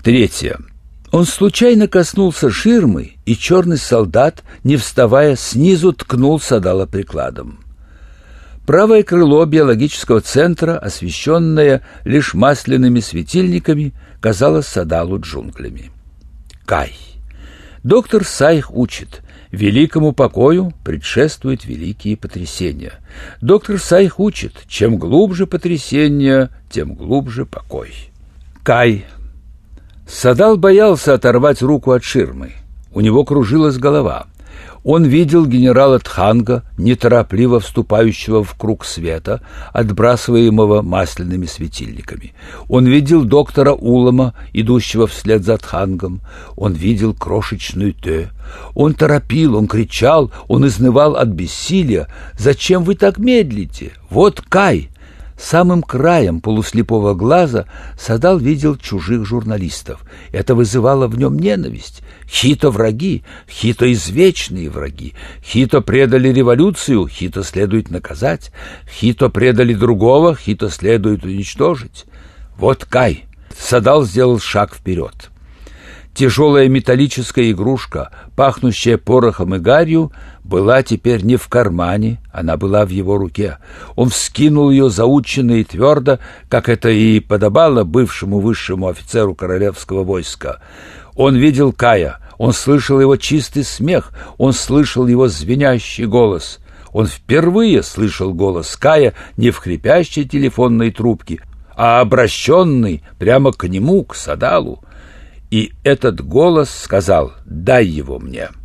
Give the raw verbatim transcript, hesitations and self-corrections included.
Третье. Он случайно коснулся ширмы, и черный солдат, не вставая, снизу ткнул Садала прикладом. Правое крыло биологического центра, освещенное лишь масляными светильниками, казалось Садалу джунглями. Кай. Доктор Сайх учит: великому покою предшествуют великие потрясения. Доктор Сайх учит: чем глубже потрясение, тем глубже покой. Кай. Садал боялся оторвать руку от ширмы. У него кружилась голова. Он видел генерала Тханга, неторопливо вступающего в круг света, отбрасываемого масляными светильниками. Он видел доктора Улама, идущего вслед за Тхангом. Он видел крошечную Тэ. Он торопил, он кричал, он изнывал от бессилия. «Зачем вы так медлите? Вот Кай!» Самым краем полуслепого глаза Садал видел чужих журналистов. Это вызывало в нем ненависть. Хито враги, Хито извечные враги. Хито предали революцию, Хито следует наказать. Хито предали другого, Хито следует уничтожить. Вот Кай. Садал сделал шаг вперед. Тяжелая металлическая игрушка, пахнущая порохом и гарью, была теперь не в кармане, она была в его руке. Он вскинул ее заученно и твердо, как это и подобало бывшему высшему офицеру королевского войска. Он видел Кая, он слышал его чистый смех, он слышал его звенящий голос. Он впервые слышал голос Кая не в хрипящей телефонной трубке, а обращенный прямо к нему, к Садалу. И этот голос сказал: «Дай его мне».